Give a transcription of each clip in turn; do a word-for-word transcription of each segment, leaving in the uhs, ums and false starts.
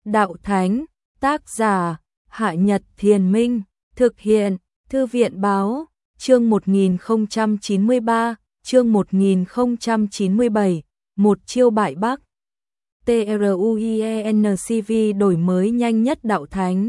Đạo Thánh, tác giả, Hạ Nhật Thiền Minh, thực hiện, Thư viện Báo, chương một nghìn không trăm chín mươi ba, chương một nghìn không trăm chín mươi bảy, một chiêu bại Bắc. TRUIENCV đổi mới nhanh nhất Đạo Thánh.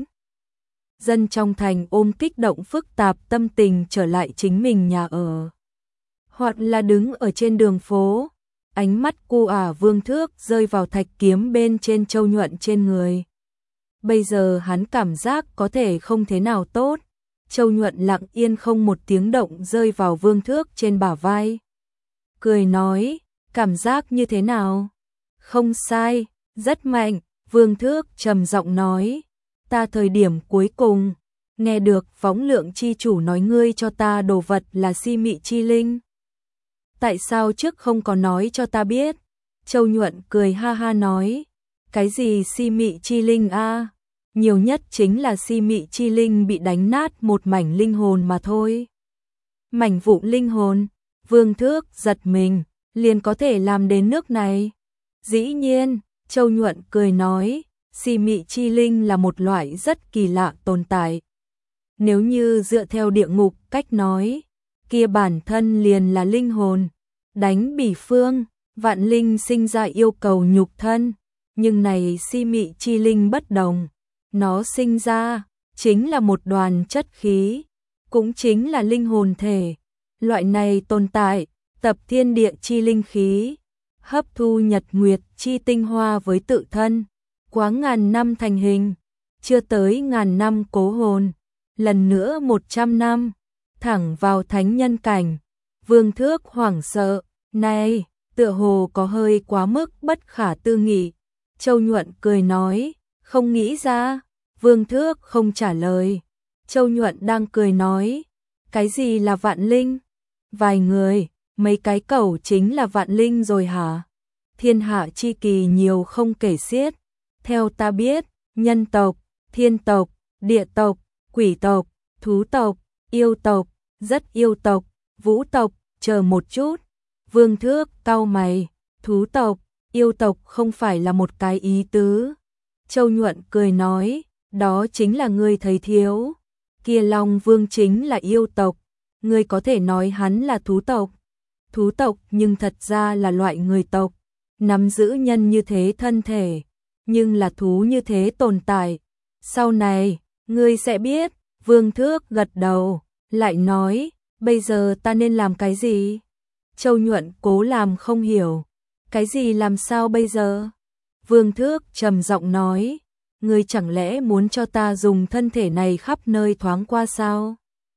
Dân trong thành ôm kích động phức tạp tâm tình trở lại chính mình nhà ở. Hoặc là đứng ở trên đường phố, ánh mắt cu ả Vương Thước rơi vào thạch kiếm bên trên Châu Nhuận trên người. Bây giờ hắn cảm giác có thể không thế nào tốt. Châu Nhuận lặng yên không một tiếng động rơi vào Vương Thước trên bả vai. Cười nói, cảm giác như thế nào? Không sai, rất mạnh, Vương Thước trầm giọng nói. Ta thời điểm cuối cùng, nghe được Võng Lượng chi chủ nói ngươi cho ta đồ vật là si mị chi linh. Tại sao trước không có nói cho ta biết? Châu Nhuận cười ha ha nói. Cái gì si mị chi linh a? Nhiều nhất chính là si mị chi linh bị đánh nát một mảnh linh hồn mà thôi. Mảnh vụn linh hồn, Vương Thước giật mình, liền có thể làm đến nước này. Dĩ nhiên, Châu Nhuận cười nói, si mị chi linh là một loại rất kỳ lạ tồn tại. Nếu như dựa theo địa ngục cách nói, kia bản thân liền là linh hồn, đánh bỉ phương, vạn linh sinh ra yêu cầu nhục thân, nhưng này si mị chi linh bất đồng, nó sinh ra chính là một đoàn chất khí, cũng chính là linh hồn thể. Loại này tồn tại, tập thiên địa chi linh khí, hấp thu nhật nguyệt chi tinh hoa với tự thân, quá ngàn năm thành hình, chưa tới ngàn năm cố hồn, lần nữa một trăm năm, thẳng vào thánh nhân cảnh. Vương Thước hoảng sợ, này, tựa hồ có hơi quá mức bất khả tư nghị. Châu Nhuận cười nói, không nghĩ ra. Vương Thước không trả lời. Châu Nhuận đang cười nói, cái gì là vạn linh? Vài người, mấy cái cẩu chính là vạn linh rồi hả? Thiên hạ chi kỳ nhiều không kể xiết. Theo ta biết, nhân tộc, thiên tộc, địa tộc, quỷ tộc, thú tộc, yêu tộc, rất yêu tộc, vũ tộc, chờ một chút. Vương Thước cau mày, thú tộc, yêu tộc không phải là một cái ý tứ. Châu Nhuận cười nói, đó chính là ngươi thấy thiếu. Kia Long Vương chính là yêu tộc, ngươi có thể nói hắn là thú tộc. Thú tộc nhưng thật ra là loại người tộc, nắm giữ nhân như thế thân thể, nhưng là thú như thế tồn tại. Sau này, ngươi sẽ biết. Vương Thước gật đầu, lại nói, bây giờ ta nên làm cái gì? Châu Nhuận cố làm không hiểu. Cái gì làm sao bây giờ? Vương Thước trầm giọng nói, ngươi chẳng lẽ muốn cho ta dùng thân thể này khắp nơi thoáng qua sao?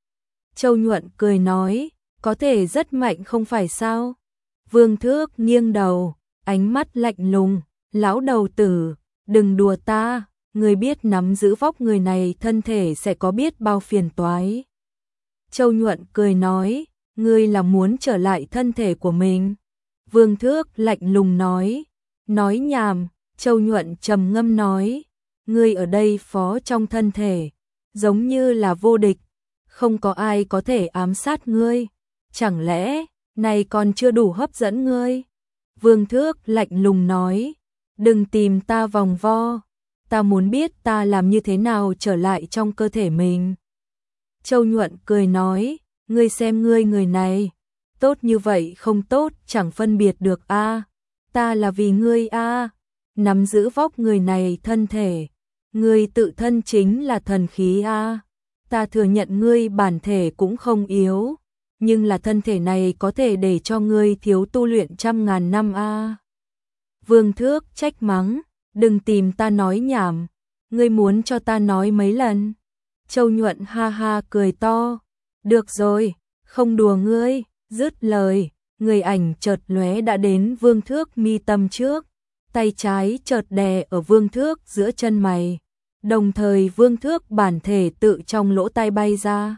Châu Nhuận cười nói, có thể rất mạnh không phải sao? Vương Thước nghiêng đầu, ánh mắt lạnh lùng, lão đầu tử, đừng đùa ta, ngươi biết nắm giữ vóc người này thân thể sẽ có biết bao phiền toái. Châu Nhuận cười nói, ngươi là muốn trở lại thân thể của mình. Vương Thước lạnh lùng nói, nói nhảm. Châu Nhuận trầm ngâm nói, ngươi ở đây phó trong thân thể, giống như là vô địch, không có ai có thể ám sát ngươi, chẳng lẽ này còn chưa đủ hấp dẫn ngươi? Vương Thước lạnh lùng nói, đừng tìm ta vòng vo, ta muốn biết ta làm như thế nào trở lại trong cơ thể mình. Châu Nhuận cười nói, ngươi xem ngươi người này, tốt như vậy không tốt chẳng phân biệt được a, ta là vì ngươi a. Nắm giữ vóc người này thân thể, ngươi tự thân chính là thần khí a. Ta thừa nhận ngươi bản thể cũng không yếu, nhưng là thân thể này có thể để cho ngươi thiếu tu luyện trăm ngàn năm a. Vương Thước trách mắng, đừng tìm ta nói nhảm, ngươi muốn cho ta nói mấy lần? Châu Nhuận ha ha cười to, được rồi, không đùa ngươi. Dứt lời, người ảnh chợt lóe đã đến Vương Thước mi tâm trước. Tay trái chợt đè ở Vương Thước giữa chân mày, đồng thời Vương Thước bản thể tự trong lỗ tai bay ra.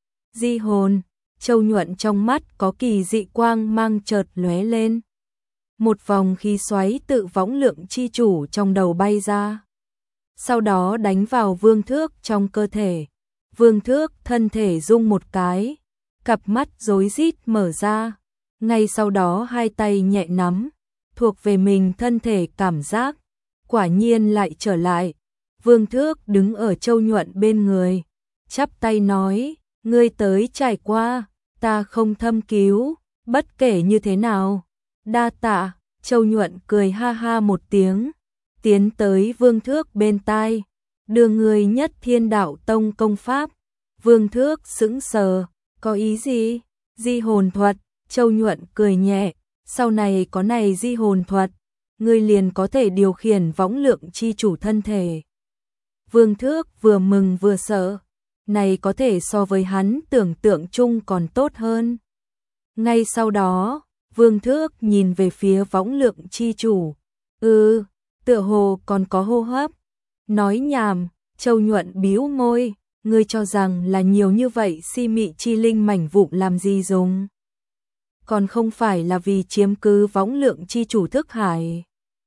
Di hồn, Châu Nhuận trong mắt có kỳ dị quang mang chợt lóe lên. Một vòng khí xoáy tự Võng Lượng chi chủ trong đầu bay ra. Sau đó đánh vào Vương Thước trong cơ thể. Vương Thước thân thể rung một cái, cặp mắt rối rít mở ra. Ngay sau đó hai tay nhẹ nắm, thuộc về mình thân thể cảm giác, quả nhiên lại trở lại. Vương Thước đứng ở Châu Nhuận bên người, chắp tay nói, ngươi tới trải qua, ta không thâm cứu, bất kể như thế nào. Đa tạ. Châu Nhuận cười ha ha một tiếng, tiến tới Vương Thước bên tai, đưa người Nhất Thiên Đạo Tông công pháp. Vương Thước sững sờ, có ý gì? Di hồn thuật. Châu Nhuận cười nhẹ, sau này có này di hồn thuật, ngươi liền có thể điều khiển võng lượng chi chủ thân thể. Vương Thước vừa mừng vừa sợ, này có thể so với hắn tưởng tượng chung còn tốt hơn. Ngay sau đó, Vương Thước nhìn về phía võng lượng chi chủ. Ừ, tựa hồ còn có hô hấp. Nói nhảm. Châu Nhuận bĩu môi, ngươi cho rằng là nhiều như vậy si mị chi linh mảnh vụn làm gì dùng? Còn không phải là vì chiếm cứ võng lượng chi chủ thức hải.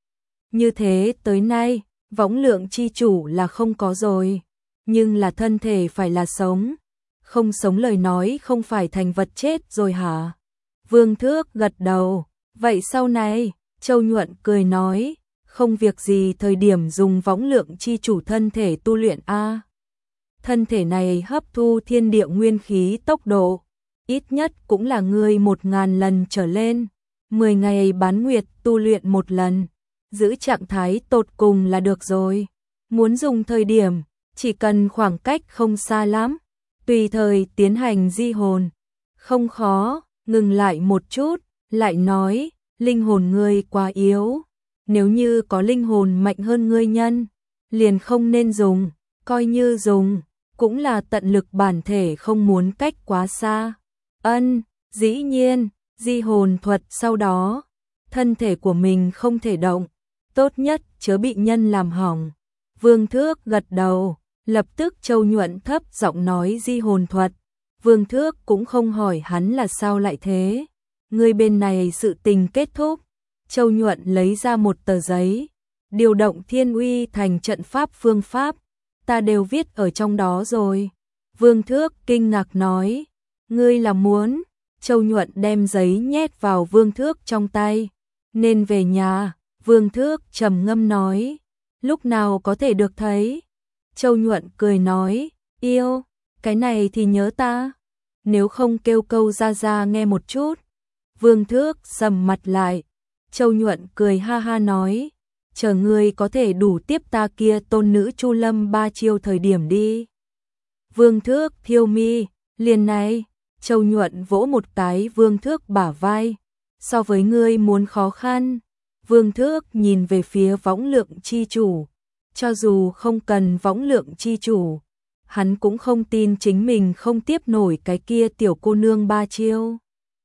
Như thế tới nay, võng lượng chi chủ là không có rồi, nhưng là thân thể phải là sống. Không sống lời nói không phải thành vật chết rồi hả? Vương Thước gật đầu, vậy sau này, Châu Nhuận cười nói, không việc gì thời điểm dùng võng lượng chi chủ thân thể tu luyện a. Thân thể này hấp thu thiên địa nguyên khí tốc độ, ít nhất cũng là ngươi một ngàn lần trở lên, mười ngày bán nguyệt tu luyện một lần, giữ trạng thái tột cùng là được rồi. Muốn dùng thời điểm, chỉ cần khoảng cách không xa lắm, tùy thời tiến hành di hồn, không khó. Ngừng lại một chút, lại nói, linh hồn ngươi quá yếu, nếu như có linh hồn mạnh hơn ngươi nhân, liền không nên dùng, coi như dùng, cũng là tận lực bản thể không muốn cách quá xa. Ân, dĩ nhiên, di hồn thuật sau đó, thân thể của mình không thể động, tốt nhất chớ bị nhân làm hỏng. Vương Thước gật đầu, lập tức Châu Nhuận thấp giọng nói di hồn thuật. Vương Thước cũng không hỏi hắn là sao lại thế. Người bên này sự tình kết thúc. Châu Nhuận lấy ra một tờ giấy, điều động thiên uy thành trận pháp phương pháp, ta đều viết ở trong đó rồi. Vương Thước kinh ngạc nói, ngươi là muốn? Châu Nhuận đem giấy nhét vào Vương Thước trong tay, nên về nhà. Vương Thước trầm ngâm nói, lúc nào có thể được thấy? Châu Nhuận cười nói, yêu, cái này thì nhớ ta, nếu không kêu câu ra ra nghe một chút. Vương Thước sầm mặt lại, Châu Nhuận cười ha ha nói, chờ ngươi có thể đủ tiếp ta kia tôn nữ Chu Lâm ba chiêu thời điểm đi. Vương Thước thiêu mi, liền này. Châu Nhuận vỗ một cái Vương Thước bả vai, so với ngươi muốn khó khăn. Vương Thước nhìn về phía võng lượng chi chủ, cho dù không cần võng lượng chi chủ, hắn cũng không tin chính mình không tiếp nổi cái kia tiểu cô nương ba chiêu.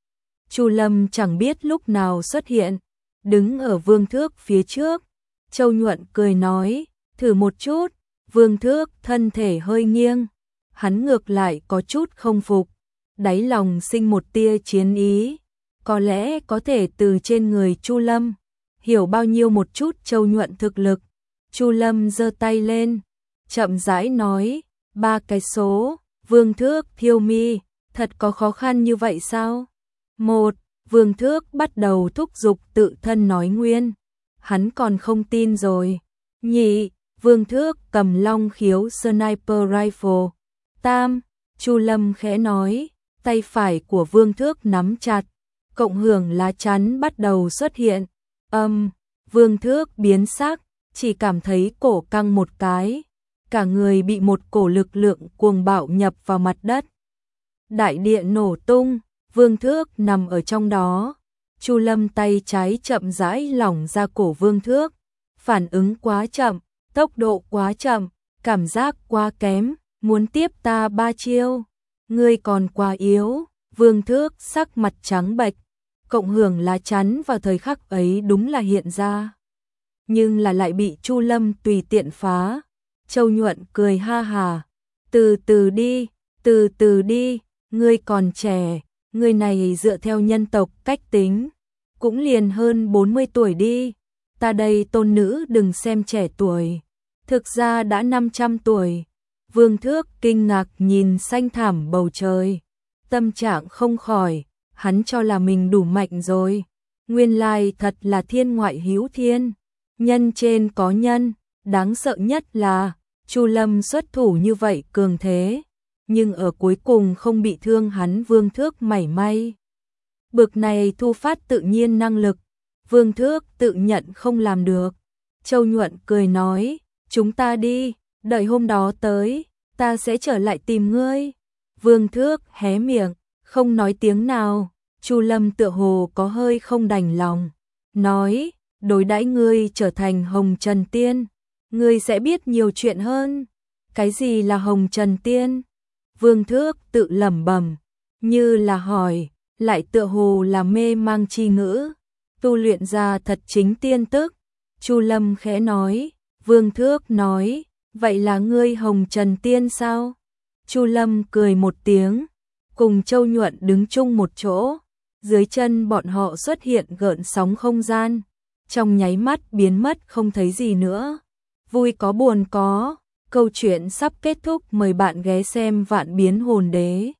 Chu Lâm chẳng biết lúc nào xuất hiện, đứng ở Vương Thước phía trước. Châu Nhuận cười nói, thử một chút. Vương Thước thân thể hơi nghiêng, hắn ngược lại có chút không phục, đáy lòng sinh một tia chiến ý, có lẽ có thể từ trên người Chu Lâm hiểu bao nhiêu một chút Châu Nhuận thực lực. Chu Lâm giơ tay lên, chậm rãi nói, ba cái số. Vương Thước thiêu mi, thật có khó khăn như vậy sao? Một, Vương Thước bắt đầu thúc giục tự thân nói nguyên, hắn còn không tin rồi. Nhị, Vương Thước cầm long khiếu sniper rifle. Tam, Chu Lâm khẽ nói, tay phải của Vương Thước nắm chặt, cộng hưởng lá chắn bắt đầu xuất hiện. Âm, um, Vương Thước biến sắc, chỉ cảm thấy cổ căng một cái, cả người bị một cổ lực lượng cuồng bạo nhập vào mặt đất. Đại địa nổ tung, Vương Thước nằm ở trong đó. Chu Lâm tay trái chậm rãi lỏng ra cổ Vương Thước, phản ứng quá chậm, tốc độ quá chậm, cảm giác quá kém, muốn tiếp ta ba chiêu, ngươi còn quá yếu. Vương Thước sắc mặt trắng bệch, cộng hưởng lá chắn vào thời khắc ấy đúng là hiện ra, nhưng là lại bị Chu Lâm tùy tiện phá. Châu Nhuận cười ha hà, từ từ đi, từ từ đi, ngươi còn trẻ, ngươi này dựa theo nhân tộc cách tính, cũng liền hơn bốn mươi tuổi đi, ta đây tôn nữ đừng xem trẻ tuổi, thực ra đã năm trăm tuổi. Vương Thước kinh ngạc nhìn xanh thẳm bầu trời, tâm trạng không khỏi, hắn cho là mình đủ mạnh rồi, nguyên lai thật là thiên ngoại hữu thiên. Nhân trên có nhân, đáng sợ nhất là Chu Lâm xuất thủ như vậy cường thế, nhưng ở cuối cùng không bị thương hắn Vương Thước mảy may. Bực này thu phát tự nhiên năng lực, Vương Thước tự nhận không làm được. Châu Nhuận cười nói, chúng ta đi, đợi hôm đó tới, ta sẽ trở lại tìm ngươi. Vương Thước hé miệng, không nói tiếng nào. Chu Lâm tựa hồ có hơi không đành lòng, nói, đối đãi ngươi trở thành Hồng Trần Tiên, ngươi sẽ biết nhiều chuyện hơn. Cái gì là Hồng Trần Tiên? Vương Thước tự lẩm bẩm, như là hỏi, lại tựa hồ là mê mang chi ngữ, tu luyện ra thật chính tiên tức. Chu Lâm khẽ nói, Vương Thước nói, vậy là ngươi Hồng Trần Tiên sao? Chu Lâm cười một tiếng, cùng Châu Nhuận đứng chung một chỗ, dưới chân bọn họ xuất hiện gợn sóng không gian, trong nháy mắt biến mất không thấy gì nữa. Vui có buồn có, câu chuyện sắp kết thúc, mời bạn ghé xem Vạn Biến Hồn Đế.